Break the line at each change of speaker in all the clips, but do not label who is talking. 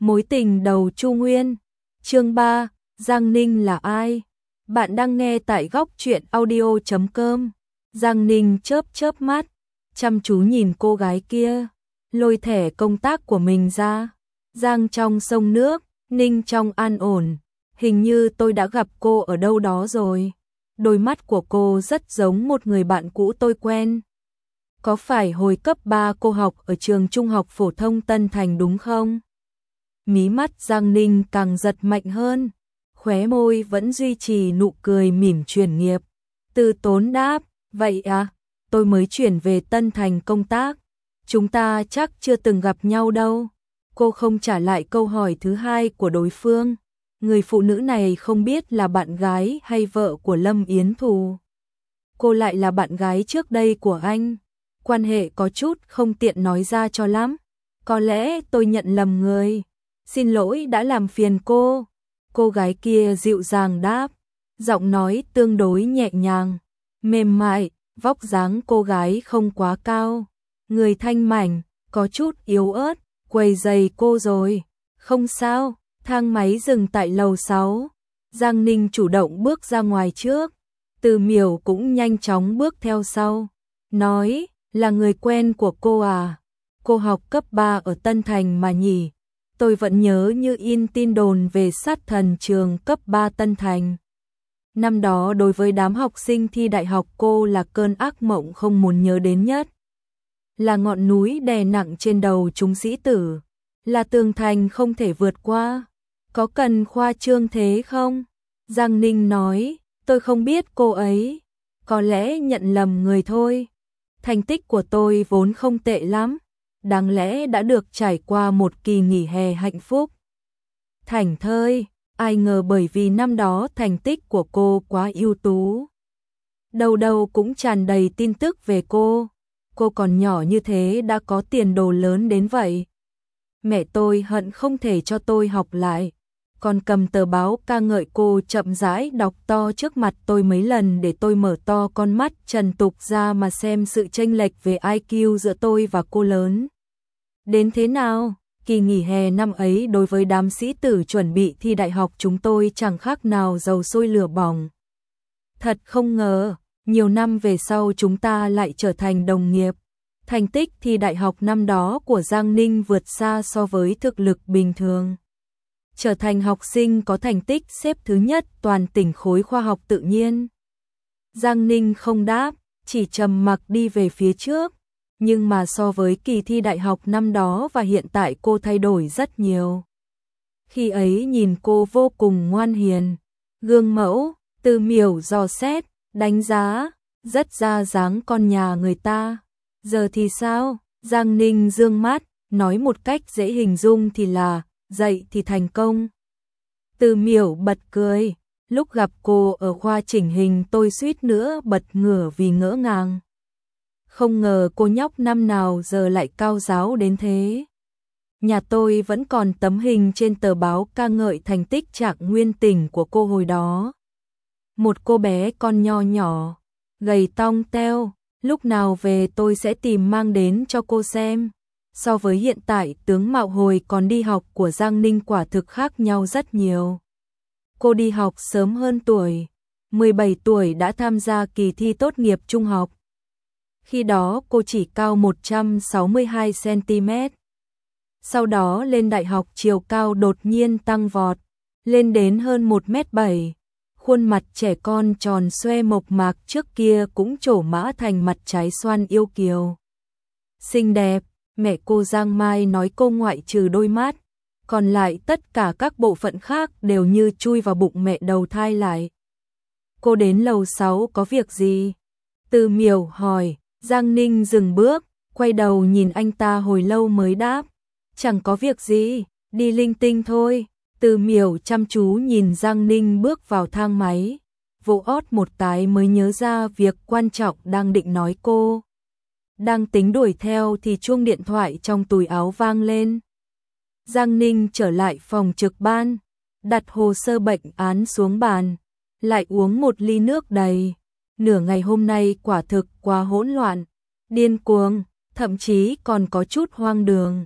Mối tình đầu Chu Nguyên. Chương 3, Giang Ninh là ai? Bạn đang nghe tại góc truyện audio.com. Giang Ninh chớp chớp mắt, chăm chú nhìn cô gái kia, lôi thẻ công tác của mình ra. Giang trong sông nước, Ninh trong an ổn. Hình như tôi đã gặp cô ở đâu đó rồi. Đôi mắt của cô rất giống một người bạn cũ tôi quen. Có phải hồi cấp 3 cô học ở trường trung học phổ thông Tân Thành đúng không? Mí mắt Giang Ninh càng giật mạnh hơn, khóe môi vẫn duy trì nụ cười mỉm chuyên nghiệp. Từ Tốn đáp, vậy à, tôi mới chuyển về Tân Thành công tác. Chúng ta chắc chưa từng gặp nhau đâu. Cô không trả lại câu hỏi thứ hai của đối phương. Người phụ nữ này không biết là bạn gái hay vợ của Lâm Yến Thù. Cô lại là bạn gái trước đây của anh. Quan hệ có chút không tiện nói ra cho lắm. Có lẽ tôi nhận lầm người. Xin lỗi đã làm phiền cô. Cô gái kia dịu dàng đáp, giọng nói tương đối nhẹ nhàng, mềm mại, vóc dáng cô gái không quá cao, người thanh mảnh, có chút yếu ớt, quấy rầy cô rồi. Không sao, thang máy dừng tại lầu 6. Giang Ninh chủ động bước ra ngoài trước, Từ Miểu cũng nhanh chóng bước theo sau, nói, là người quen của cô à? Cô học cấp 3 ở Tân Thành mà nhỉ? Tôi vẫn nhớ như in tin đồn về sát thần trường cấp 3 Tân Thành. Năm đó đối với đám học sinh thi đại học cô là cơn ác mộng không muốn nhớ đến nhất. Là ngọn núi đè nặng trên đầu chúng sĩ tử. Là tường thành không thể vượt qua. Có cần khoa trương thế không? Giang Ninh nói, tôi không biết cô ấy. Có lẽ nhận lầm người thôi. Thành tích của tôi vốn không tệ lắm. Đáng lẽ đã được trải qua một kỳ nghỉ hè hạnh phúc. Thảnh thơi, ai ngờ bởi vì năm đó thành tích của cô quá ưu tú. Đầu đầu cũng tràn đầy tin tức về cô. Cô còn nhỏ như thế đã có tiền đồ lớn đến vậy. Mẹ tôi hận không thể cho tôi học lại. Còn cầm tờ báo ca ngợi cô chậm rãi đọc to trước mặt tôi mấy lần để tôi mở to con mắt trần tục ra mà xem sự chênh lệch về IQ giữa tôi và cô lớn. Đến thế nào, kỳ nghỉ hè năm ấy đối với đám sĩ tử chuẩn bị thi đại học chúng tôi chẳng khác nào dầu sôi lửa bỏng. Thật không ngờ, nhiều năm về sau chúng ta lại trở thành đồng nghiệp. Thành tích thi đại học năm đó của Giang Ninh vượt xa so với thực lực bình thường. Trở thành học sinh có thành tích xếp thứ nhất toàn tỉnh khối khoa học tự nhiên. Giang Ninh không đáp, chỉ trầm mặc đi về phía trước. Nhưng mà so với kỳ thi đại học năm đó và hiện tại cô thay đổi rất nhiều. Khi ấy nhìn cô vô cùng ngoan hiền, gương mẫu, Từ Miểu dò xét, đánh giá, rất ra dáng con nhà người ta. Giờ thì sao? Giang Ninh dương mắt, nói một cách dễ hình dung thì là, dậy thì thành công. Từ Miểu bật cười, lúc gặp cô ở khoa chỉnh hình tôi suýt nữa bật ngửa vì ngỡ ngàng. Không ngờ cô nhóc năm nào giờ lại cao giáo đến thế. Nhà tôi vẫn còn tấm hình trên tờ báo ca ngợi thành tích trạng nguyên tỉnh của cô hồi đó. Một cô bé con nho nhỏ, gầy tong teo, lúc nào về tôi sẽ tìm mang đến cho cô xem. So với hiện tại tướng mạo hồi còn đi học của Giang Ninh quả thực khác nhau rất nhiều. Cô đi học sớm hơn tuổi, 17 tuổi đã tham gia kỳ thi tốt nghiệp trung học. Khi đó cô chỉ cao 162cm. Sau đó lên đại học chiều cao đột nhiên tăng vọt, lên đến hơn 1m7. Khuôn mặt trẻ con tròn xoe mộc mạc trước kia cũng trổ mã thành mặt trái xoan yêu kiều. Xinh đẹp, mẹ cô Giang Mai nói cô ngoại trừ đôi mắt, còn lại tất cả các bộ phận khác đều như chui vào bụng mẹ đầu thai lại. Cô đến lầu 6 có việc gì? Từ Miểu hỏi. Giang Ninh dừng bước, quay đầu nhìn anh ta hồi lâu mới đáp. Chẳng có việc gì, đi linh tinh thôi. Từ Miểu chăm chú nhìn Giang Ninh bước vào thang máy. Vỗ ót một cái mới nhớ ra việc quan trọng đang định nói cô. Đang tính đuổi theo thì chuông điện thoại trong túi áo vang lên. Giang Ninh trở lại phòng trực ban, đặt hồ sơ bệnh án xuống bàn, lại uống một ly nước đầy. Nửa ngày hôm nay quả thực quá hỗn loạn, điên cuồng, thậm chí còn có chút hoang đường.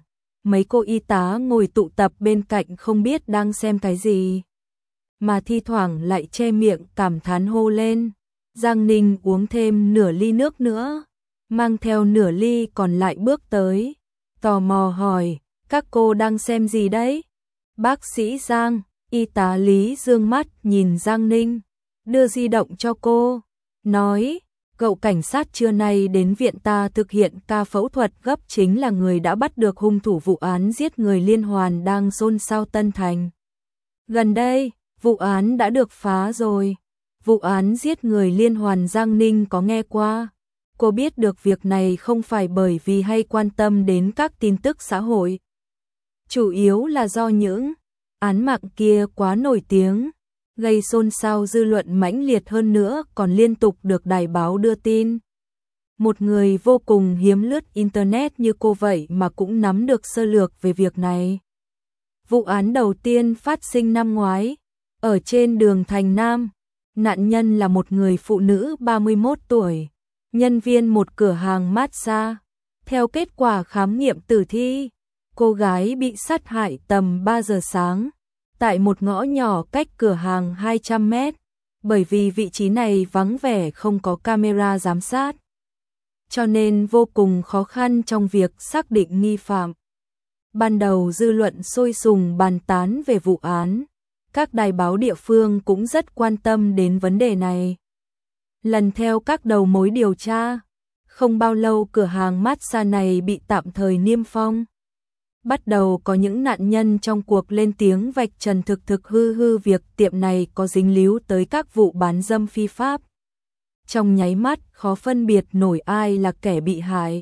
mấy cô y tá ngồi tụ tập bên cạnh không biết đang xem cái gì, mà thi thoảng lại che miệng cảm thán hô lên. Giang Ninh uống thêm nửa ly nước nữa, mang theo nửa ly còn lại bước tới, tò mò hỏi, các cô đang xem gì đấy? Bác sĩ Giang, y tá Lý dương mắt nhìn Giang Ninh, đưa di động cho cô, nói, cậu cảnh sát trưa nay đến viện ta thực hiện ca phẫu thuật gấp chính là người đã bắt được hung thủ vụ án giết người liên hoàn đang xôn xao Tân Thành. Gần đây, vụ án đã được phá rồi. Vụ án giết người liên hoàn Giang Ninh có nghe qua. Cô biết được việc này không phải bởi vì hay quan tâm đến các tin tức xã hội. Chủ yếu là do những án mạng kia quá nổi tiếng, gây xôn xao dư luận mãnh liệt hơn nữa còn liên tục được đài báo đưa tin. Một người vô cùng hiếm lướt Internet như cô vậy mà cũng nắm được sơ lược về việc này. Vụ án đầu tiên phát sinh năm ngoái, ở trên đường Thành Nam. Nạn nhân là một người phụ nữ 31 tuổi, nhân viên một cửa hàng massage. Theo kết quả khám nghiệm tử thi, cô gái bị sát hại tầm 3 giờ sáng, tại một ngõ nhỏ cách cửa hàng 200 mét, bởi vì vị trí này vắng vẻ không có camera giám sát, cho nên vô cùng khó khăn trong việc xác định nghi phạm. Ban đầu dư luận sôi sùng bàn tán về vụ án. Các đài báo địa phương cũng rất quan tâm đến vấn đề này. Lần theo các đầu mối điều tra, không bao lâu cửa hàng massage này bị tạm thời niêm phong. Bắt đầu có những nạn nhân trong cuộc lên tiếng vạch trần thực hư việc tiệm này có dính líu tới các vụ bán dâm phi pháp. Trong nháy mắt khó phân biệt nổi ai là kẻ bị hại,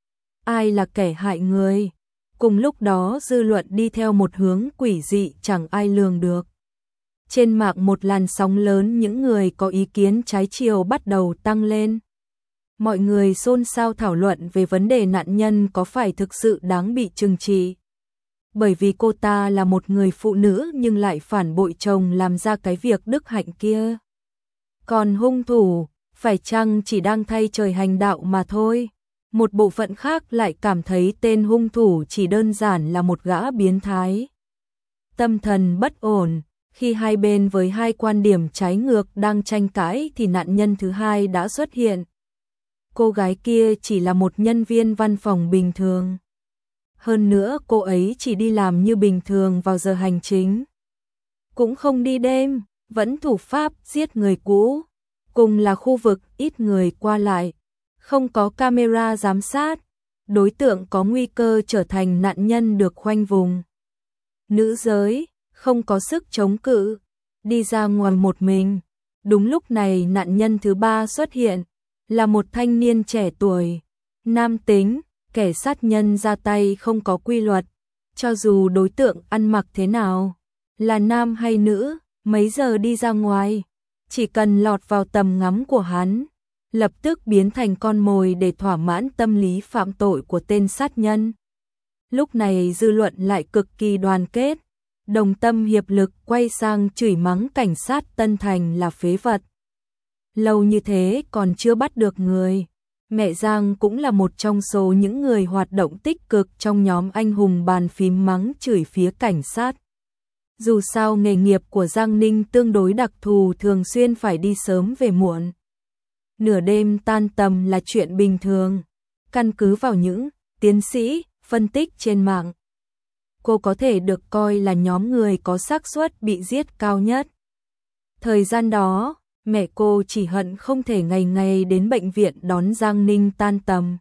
ai là kẻ hại người. Cùng lúc đó dư luận đi theo một hướng quỷ dị chẳng ai lường được. Trên mạng một làn sóng lớn những người có ý kiến trái chiều bắt đầu tăng lên. Mọi người xôn xao thảo luận về vấn đề nạn nhân có phải thực sự đáng bị trừng trị. Bởi vì cô ta là một người phụ nữ nhưng lại phản bội chồng làm ra cái việc đức hạnh kia. Còn hung thủ, phải chăng chỉ đang thay trời hành đạo mà thôi. Một bộ phận khác lại cảm thấy tên hung thủ chỉ đơn giản là một gã biến thái. Tâm thần bất ổn. Khi hai bên với hai quan điểm trái ngược đang tranh cãi thì nạn nhân thứ hai đã xuất hiện. Cô gái kia chỉ là một nhân viên văn phòng bình thường. Hơn nữa cô ấy chỉ đi làm như bình thường vào giờ hành chính. Cũng không đi đêm, vẫn thủ pháp giết người cũ. Cùng là khu vực ít người qua lại, không có camera giám sát. Đối tượng có nguy cơ trở thành nạn nhân được khoanh vùng. Nữ giới không có sức chống cự, đi ra ngoài một mình. Đúng lúc này nạn nhân thứ ba xuất hiện, là một thanh niên trẻ tuổi, nam tính, kẻ sát nhân ra tay không có quy luật, cho dù đối tượng ăn mặc thế nào, là nam hay nữ, mấy giờ đi ra ngoài, chỉ cần lọt vào tầm ngắm của hắn, lập tức biến thành con mồi để thỏa mãn tâm lý phạm tội của tên sát nhân. Lúc này dư luận lại cực kỳ đoàn kết, đồng tâm hiệp lực quay sang chửi mắng cảnh sát Tân Thành là phế vật. Lâu như thế còn chưa bắt được người. Mẹ Giang cũng là một trong số những người hoạt động tích cực trong nhóm anh hùng bàn phím mắng chửi phía cảnh sát. Dù sao nghề nghiệp của Giang Ninh tương đối đặc thù, thường xuyên phải đi sớm về muộn. Nửa đêm tan tầm là chuyện bình thường. Căn cứ vào những tiến sĩ phân tích trên mạng, cô có thể được coi là nhóm người có xác suất bị giết cao nhất. Thời gian đó, mẹ cô chỉ hận không thể ngày ngày đến bệnh viện đón Giang Ninh tan tầm.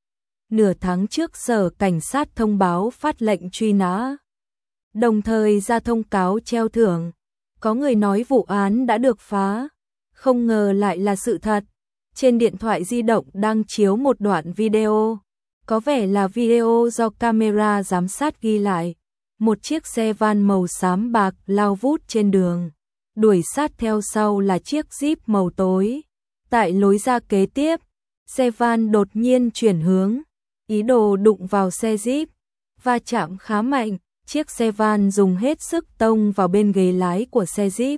Nửa tháng trước sở cảnh sát thông báo phát lệnh truy nã, đồng thời ra thông cáo treo thưởng. Có người nói vụ án đã được phá, không ngờ lại là sự thật. Trên điện thoại di động đang chiếu một đoạn video, có vẻ là video do camera giám sát ghi lại. Một chiếc xe van màu xám bạc lao vút trên đường, đuổi sát theo sau là chiếc Jeep màu tối. Tại lối ra kế tiếp, xe van đột nhiên chuyển hướng, ý đồ đụng vào xe Jeep, va chạm khá mạnh, chiếc xe van dùng hết sức tông vào bên ghế lái của xe Jeep.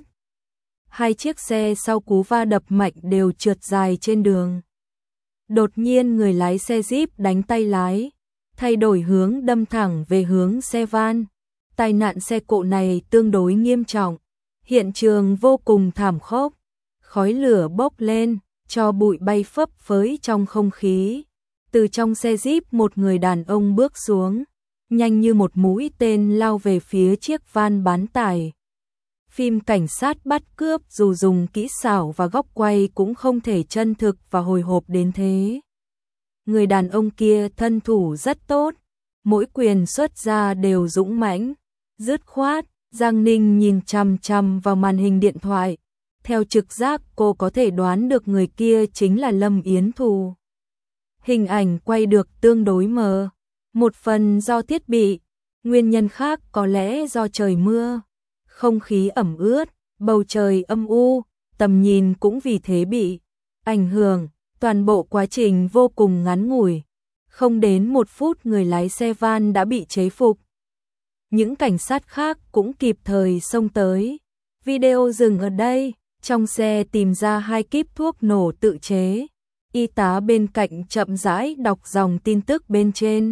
Hai chiếc xe sau cú va đập mạnh đều trượt dài trên đường. Đột nhiên người lái xe Jeep đánh tay lái, thay đổi hướng đâm thẳng về hướng xe van. Tai nạn xe cộ này tương đối nghiêm trọng. Hiện trường vô cùng thảm khốc. Khói lửa bốc lên, tro bụi bay phấp phới trong không khí. Từ trong xe Jeep một người đàn ông bước xuống, nhanh như một mũi tên lao về phía chiếc van bán tải. Phim cảnh sát bắt cướp dù dùng kỹ xảo và góc quay cũng không thể chân thực và hồi hộp đến thế. Người đàn ông kia thân thủ rất tốt, mỗi quyền xuất ra đều dũng mãnh, dứt khoát. Giang Ninh nhìn chằm chằm vào màn hình điện thoại. Theo trực giác cô có thể đoán được người kia chính là Lâm Yến Thù. Hình ảnh quay được tương đối mờ, một phần do thiết bị, nguyên nhân khác có lẽ do trời mưa. Không khí ẩm ướt, bầu trời âm u, tầm nhìn cũng vì thế bị ảnh hưởng. Toàn bộ quá trình vô cùng ngắn ngủi, không đến 1 phút người lái xe van đã bị chế phục. Những cảnh sát khác cũng kịp thời xông tới. Video dừng ở đây, trong xe tìm ra 2 kíp thuốc nổ tự chế. Y tá bên cạnh chậm rãi đọc dòng tin tức bên trên.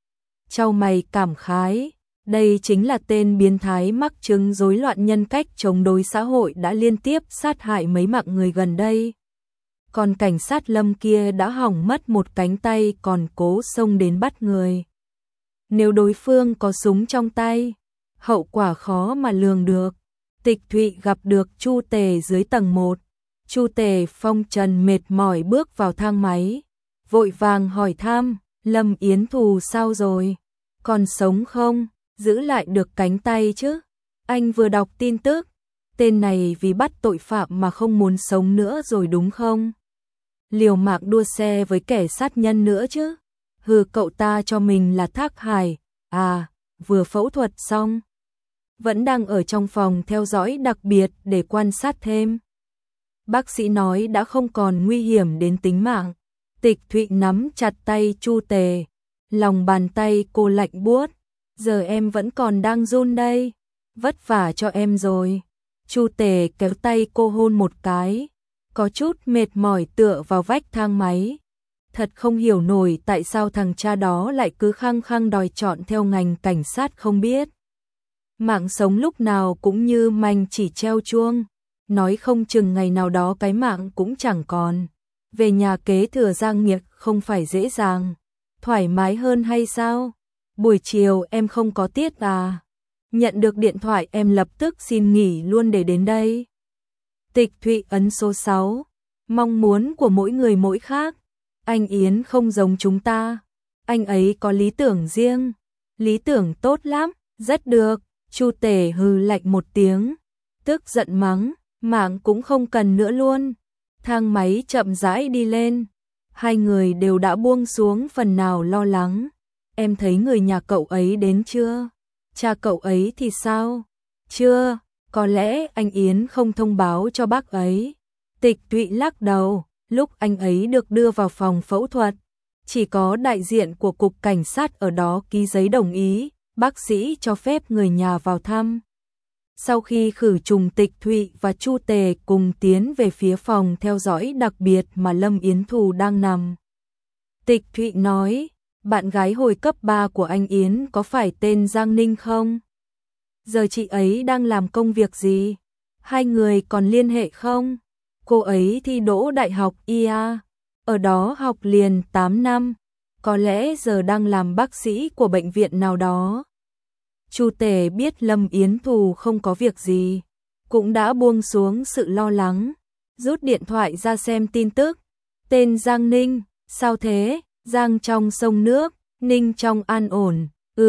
Chau mày cảm khái, đây chính là tên biến thái mắc chứng rối loạn nhân cách chống đối xã hội đã liên tiếp sát hại mấy mạng người gần đây. Còn cảnh sát Lâm kia đã hỏng mất một cánh tay còn cố xông đến bắt người. Nếu đối phương có súng trong tay, hậu quả khó mà lường được. Tịch Thụy gặp được Chu Tề dưới tầng 1. Chu Tề phong trần mệt mỏi bước vào thang máy, vội vàng hỏi thăm, Lâm Yến Thù sao rồi? Còn sống không? Giữ lại được cánh tay chứ? Anh vừa đọc tin tức, tên này vì bắt tội phạm mà không muốn sống nữa rồi đúng không? Liều mạng đua xe với kẻ sát nhân nữa chứ? Hừ, cậu ta cho mình là Thác Hải, à, vừa phẫu thuật xong. Vẫn đang ở trong phòng theo dõi đặc biệt để quan sát thêm. Bác sĩ nói đã không còn nguy hiểm đến tính mạng. Tịch Thụy nắm chặt tay Chu Tề, lòng bàn tay cô lạnh buốt. Giờ em vẫn còn đang run đây, vất vả cho em rồi. Chu Tề kéo tay cô hôn một cái, có chút mệt mỏi tựa vào vách thang máy. Thật không hiểu nổi tại sao thằng cha đó lại cứ khăng khăng đòi chọn theo ngành cảnh sát không biết. Mạng sống lúc nào cũng như manh chỉ treo chuông, nói không chừng ngày nào đó cái mạng cũng chẳng còn. Về nhà kế thừa gia nghiệp không phải dễ dàng, thoải mái hơn hay sao? Buổi chiều em không có tiết à? Nhận được điện thoại em lập tức xin nghỉ luôn để đến đây. Tịch Thụy ấn số 6, mong muốn của mỗi người mỗi khác. Anh Yến không giống chúng ta, anh ấy có lý tưởng riêng, lý tưởng tốt lắm, rất được. Chu Tề hừ lạnh một tiếng, tức giận mắng, mạng cũng không cần nữa luôn. Thang máy chậm rãi đi lên, hai người đều đã buông xuống phần nào lo lắng. Em thấy người nhà cậu ấy đến chưa? Cha cậu ấy thì sao? Chưa, có lẽ anh Yến không thông báo cho bác ấy. Tịch Thụy lắc đầu, lúc anh ấy được đưa vào phòng phẫu thuật, chỉ có đại diện của cục cảnh sát ở đó ký giấy đồng ý, bác sĩ cho phép người nhà vào thăm. Sau khi khử trùng, Tịch Thụy và Chu Tề cùng tiến về phía phòng theo dõi đặc biệt mà Lâm Yến Thù đang nằm. Tịch Thụy nói, bạn gái hồi cấp 3 của anh Yến có phải tên Giang Ninh không? Giờ chị ấy đang làm công việc gì? Hai người còn liên hệ không? Cô ấy thi đỗ đại học IA, ở đó học liền 8 năm, có lẽ giờ đang làm bác sĩ của bệnh viện nào đó. Chu Tề biết Lâm Yến Thù không có việc gì, cũng đã buông xuống sự lo lắng, rút điện thoại ra xem tin tức. Tên Giang Ninh, sao thế? Giang trong sông nước, Ninh trong an ổn.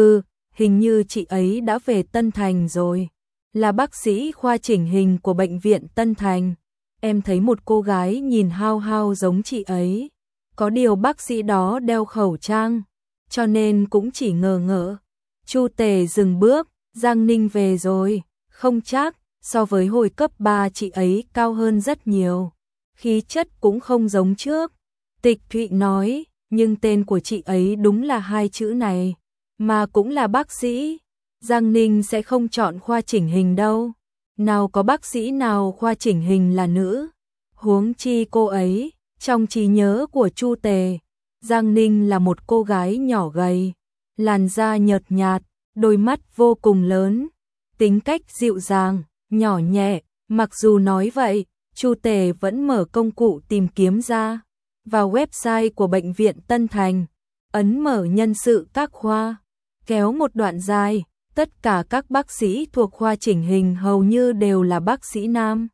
Hình như chị ấy đã về Tân Thành rồi, là bác sĩ khoa chỉnh hình của bệnh viện Tân Thành. Em thấy một cô gái nhìn hao hao giống chị ấy, có điều bác sĩ đó đeo khẩu trang, cho nên cũng chỉ ngờ ngợ. Chu Tề dừng bước, Giang Ninh về rồi, không chắc, so với hồi cấp 3 chị ấy cao hơn rất nhiều, khí chất cũng không giống trước. Tịch Thụy nói, nhưng tên của chị ấy đúng là 2 chữ này, mà cũng là bác sĩ. Giang Ninh sẽ không chọn khoa chỉnh hình đâu, nào có bác sĩ nào khoa chỉnh hình là nữ, huống chi cô ấy. Trong trí nhớ của Chu Tề, Giang Ninh là một cô gái nhỏ gầy, làn da nhợt nhạt, đôi mắt vô cùng lớn, tính cách dịu dàng, nhỏ nhẹ, mặc dù nói vậy, Chu Tề vẫn mở công cụ tìm kiếm ra, vào website của bệnh viện Tân Thành, ấn mở nhân sự các khoa, kéo một đoạn dài, tất cả các bác sĩ thuộc khoa chỉnh hình hầu như đều là bác sĩ nam.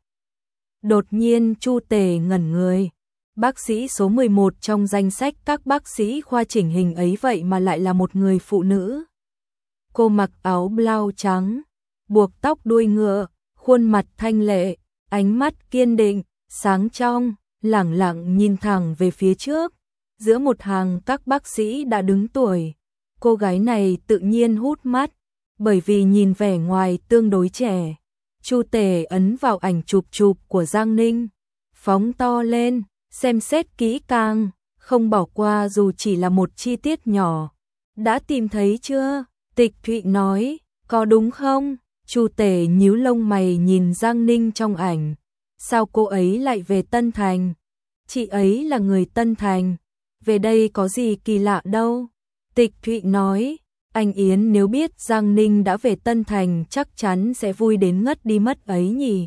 Đột nhiên Chu Tề ngẩn người, bác sĩ số 11 trong danh sách các bác sĩ khoa chỉnh hình ấy vậy mà lại là một người phụ nữ. Cô mặc áo blau trắng, buộc tóc đuôi ngựa, khuôn mặt thanh lệ, ánh mắt kiên định, sáng trong, lẳng lặng nhìn thẳng về phía trước. Giữa một hàng các bác sĩ đã đứng tuổi, cô gái này tự nhiên hút mắt, bởi vì nhìn vẻ ngoài tương đối trẻ. Chu Tề ấn vào ảnh chụp của Giang Ninh, phóng to lên, xem xét kỹ càng, không bỏ qua dù chỉ là một chi tiết nhỏ. Đã tìm thấy chưa? Tịch Thụy nói, có đúng không? Chu Tề nhíu lông mày nhìn Giang Ninh trong ảnh. Sao cô ấy lại về Tân Thành? Chị ấy là người Tân Thành, về đây có gì kỳ lạ đâu. Tịch Thụy nói, anh Yến nếu biết Giang Ninh đã về Tân Thành chắc chắn sẽ vui đến ngất đi mất ấy nhỉ.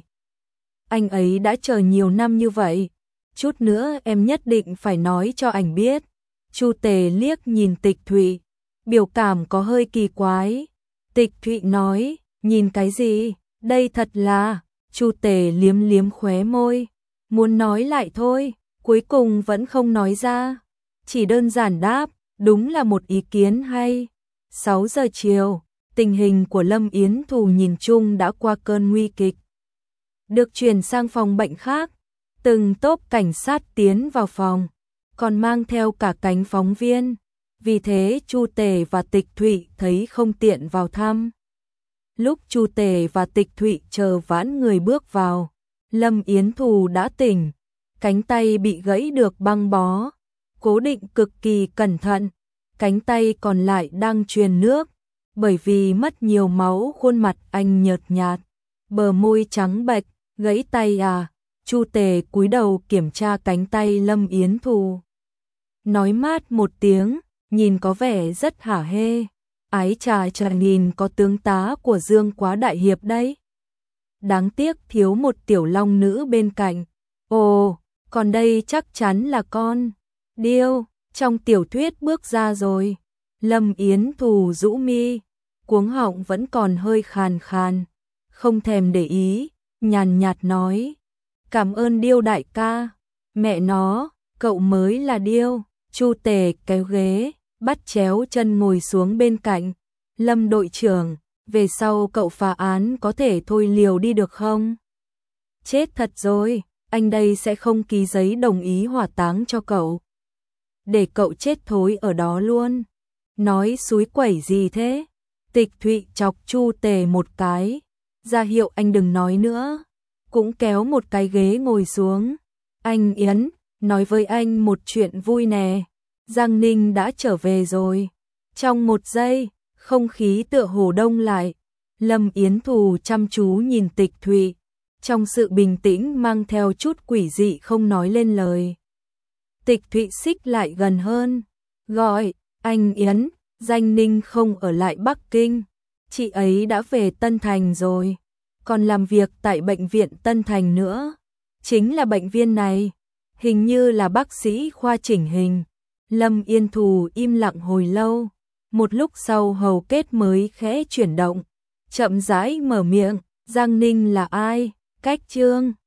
Anh ấy đã chờ nhiều năm như vậy, chút nữa em nhất định phải nói cho anh biết. Chu Tề liếc nhìn Tịch Thụy, biểu cảm có hơi kỳ quái. Tịch Thụy nói, nhìn cái gì, đây thật là... Chu Tề liếm liếm khóe môi, muốn nói lại thôi, cuối cùng vẫn không nói ra, chỉ đơn giản đáp, đúng là một ý kiến hay. 6 giờ chiều, tình hình của Lâm Yến Thù nhìn chung đã qua cơn nguy kịch. Được chuyển sang phòng bệnh khác, từng tốp cảnh sát tiến vào phòng, còn mang theo cả cánh phóng viên, vì thế Chu Tề và Tịch Thụy thấy không tiện vào thăm. Lúc Chu Tề và Tịch Thụy chờ vãn người bước vào, Lâm Yến Thù đã tỉnh, cánh tay bị gãy được băng bó, cố định cực kỳ cẩn thận, cánh tay còn lại đang truyền nước, bởi vì mất nhiều máu khuôn mặt anh nhợt nhạt, bờ môi trắng bệch, gãy tay à? Chu Tề cúi đầu kiểm tra cánh tay Lâm Yến Thù. Nói mát một tiếng, nhìn có vẻ rất hả hê. Ái chà chà, nhìn có tướng tá của Dương Quá đại hiệp đấy. Đáng tiếc thiếu một tiểu long nữ bên cạnh. Ồ, còn đây chắc chắn là con điêu trong tiểu thuyết bước ra rồi. Lâm Yến Thù rũ mi, cuống họng vẫn còn hơi khàn khàn, không thèm để ý, nhàn nhạt nói, cảm ơn Điêu đại ca. Mẹ nó, cậu mới là điêu. Chu Tề kéo ghế, bắt chéo chân ngồi xuống bên cạnh. Lâm đội trưởng, về sau cậu phá án có thể thôi liều đi được không? Chết thật rồi, anh đây sẽ không ký giấy đồng ý hỏa táng cho cậu. Để cậu chết thối ở đó luôn. Nói xúi quẩy gì thế? Tịch Thụy chọc Chu Tề một cái, ra hiệu anh đừng nói nữa, cũng kéo một cái ghế ngồi xuống. Anh Yến, nói với anh một chuyện vui nè. Giang Ninh đã trở về rồi. Trong một giây, không khí tựa hồ đông lại. Lâm Yến Thù chăm chú nhìn Tịch Thụy, trong sự bình tĩnh mang theo chút quỷ dị không nói lên lời. Tịch Thụy xích lại gần hơn, gọi, anh Yến, Giang Ninh không ở lại Bắc Kinh, chị ấy đã về Tân Thành rồi, còn làm việc tại bệnh viện Tân Thành nữa. Chính là bệnh viện này, hình như là bác sĩ khoa chỉnh hình. Lâm Yến Thù im lặng hồi lâu, một lúc sau hầu kết mới khẽ chuyển động, chậm rãi mở miệng, Giang Ninh là ai? Cách chương